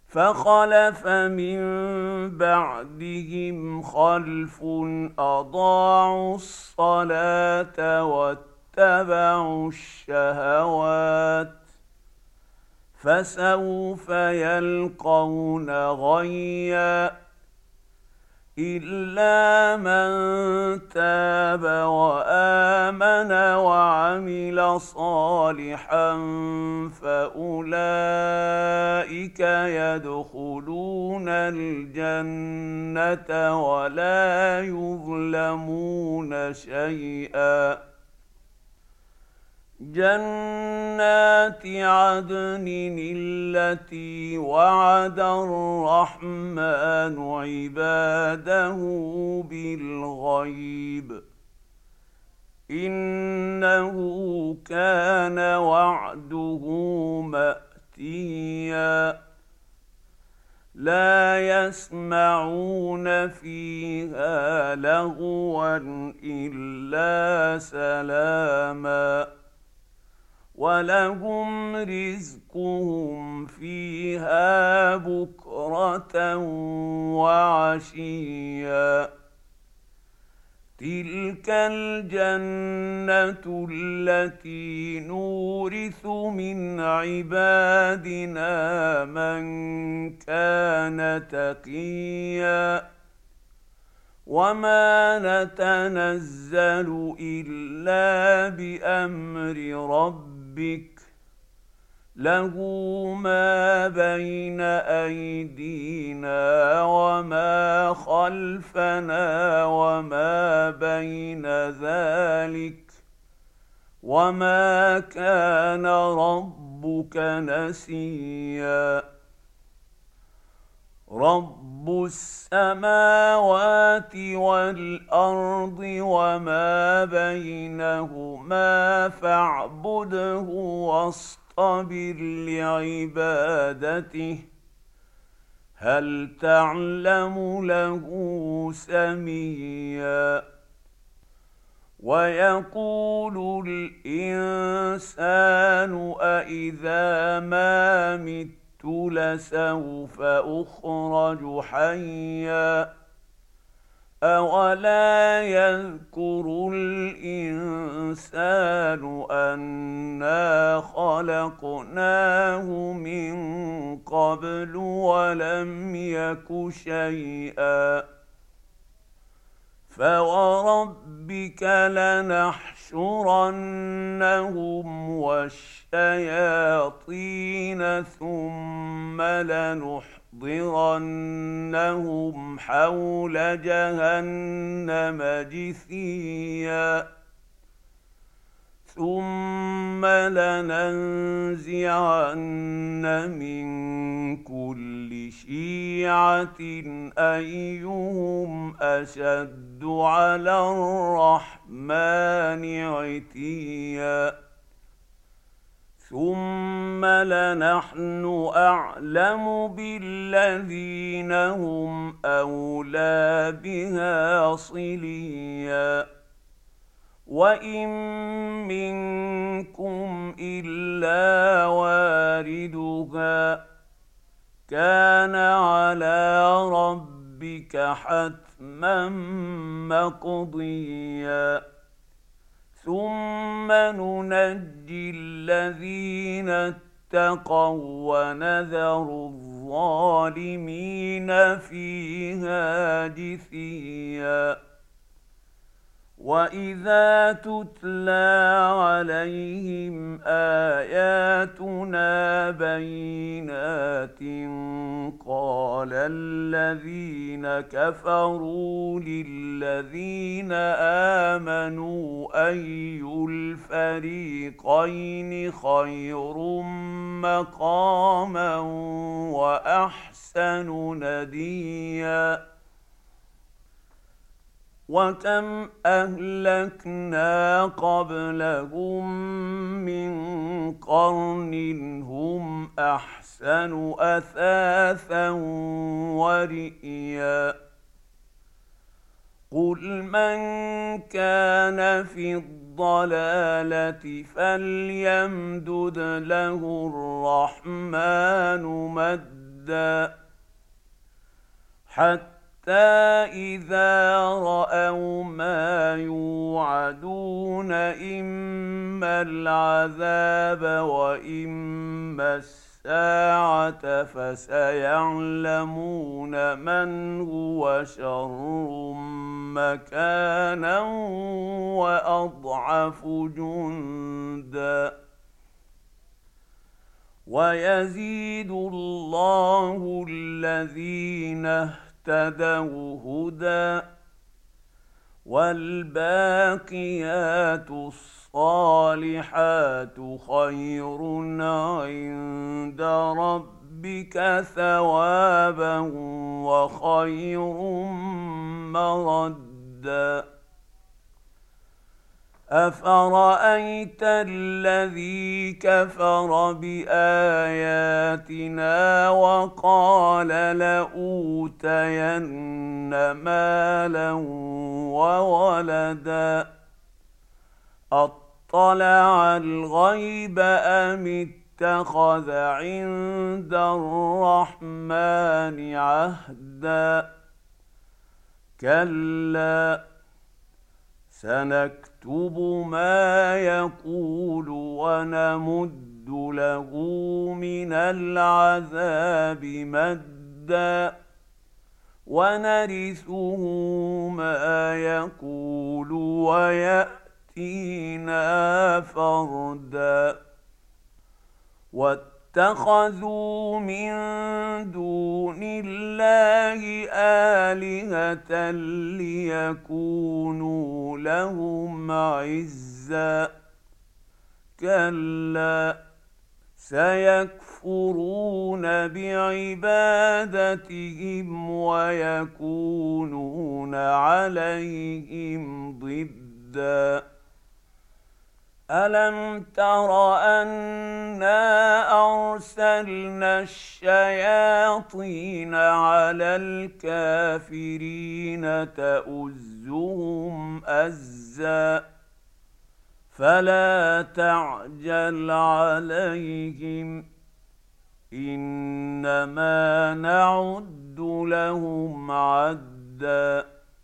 فخلف من بعدهم خلف أضاعوا الصلاة واتبعوا الشهوات فسوف يلقون غيا إلا من تاب وآمن وعمل صالحا فأولئك يدخلون الجنة ولا يظلمون شيئا. جنات عدن التي وعد الرحمن عباده بالغيب إنه كان وعده مأتيا. لا يسمعون فيها لغوا إلا سلاما ولهم رزقهم فيها بكرة وعشيا. تلك الجنة التي نورث من عبادنا من كان تقيا. وما نتنزل إلا بأمر ربك له ما بين أيدينا وما خلفنا وما بين ذلك وما كان ربك نسيا. رب السماوات والأرض وما بينهما فاعبده واصطبر لعبادته هل تعلم له سميا. ويقول الإنسان أإذا ما مت لسوف أخرج حيا أولا يذكر الإنسان أنا خلقناه من قبل ولم يك شيئا. فوربك لنحشرنهم والشياطين ثم لنحضرنهم حول جهنم جثيا. ثم لننزعن من كل شيعة أيهم أشد على الرحمن عتيا. ثم لنحن أعلم بالذين هم أولى بها صليا. وإن منكم إلا واردها كان على ربك حتما مقضيا. ثم ننجي الذين اتقوا ونذر الظالمين فيها جثيا. وإذا تتلى عليهم آياتنا بينات قال الذين كفروا للذين آمنوا أي الفريقين خير مقاما وأحسن نديا. وكم أهلكنا قبلهم من قرن هم أحسن أثاثا ورئيا. قل من كان في الضلالة فليمدد له الرحمن مدا مدا حتى إذا رأوا ما يوعدون إما العذاب وإما الساعة فسيعلمون من هو شر مكانا وأضعف جندا ويزيد الله الذين اهتدوا هدى والباقيات الصالحات خير عند ربك ثوابا وخير مردا أفرأيت الذي كفر بآياتنا وقال لأوتين مالا وولدا أطلع الغيب أم اتخذ عند الرحمن عهدا كلا سنكتب ما يقول ونمد له من العذاب مدا ونرثه ما يقول ويأتينا فردا واتخذوا من دون الله آلهة ليكونوا لهم عزا كلا سيكفرون بعبادتهم ويكونون عليهم ضدا ألم تر أنا أرسلنا الشياطين على الكافرين تؤزهم أزا فلا تعجل عليهم إنما نعد لهم عدا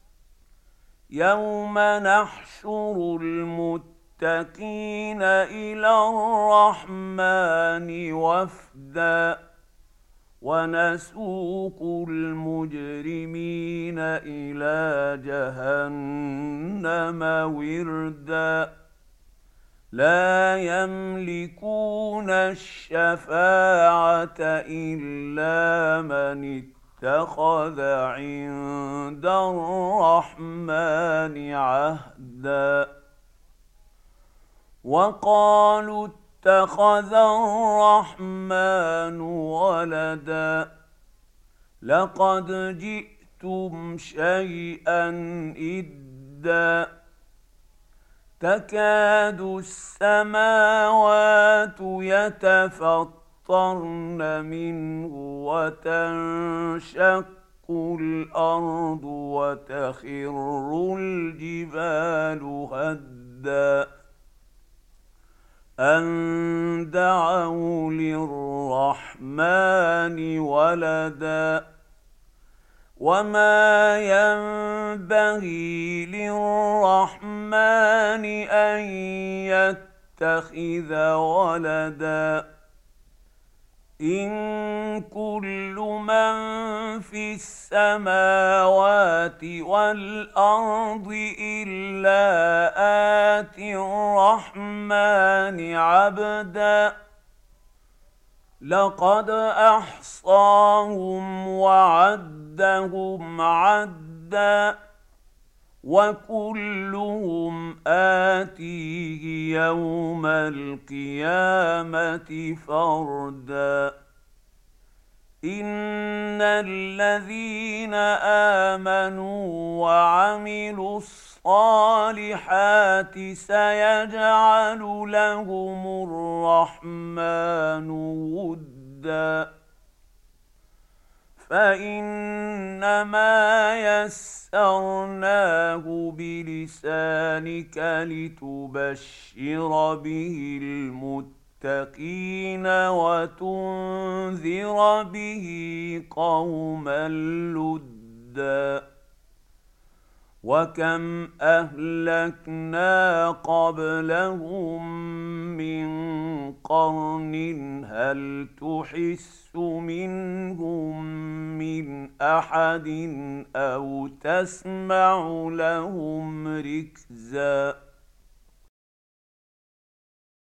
يوم نحشر المتقين إلى الرحمن وفدا ونسوق المجرمين إلى جهنم وردا لا يملكون الشفاعة إلا من اتخذ عند الرحمن عهدا وقالوا اتخذ الرحمن ولدا لقد جئتم شيئا إدا تكاد السماوات يتفطرن منه وتنشق الأرض وتخر الجبال هدا أن دعوا للرحمن ولدا وما ينبغي للرحمن أن يتخذ ولدا إن كل من في السماوات والأرض إلا آتي الرحمن عبدا لقد أحصاهم وعدهم عدا وكلهم آتيه يوم القيامة فردا إن الذين آمنوا وعملوا الصالحات سيجعل لهم الرحمن ودا فإنما يسرناه بلسانك لتبشر به المتقين للمتقين وتنذر به قوما لدا وكم اهلكنا قبلهم من قرن هل تحس منهم من احد او تسمع لهم ركزا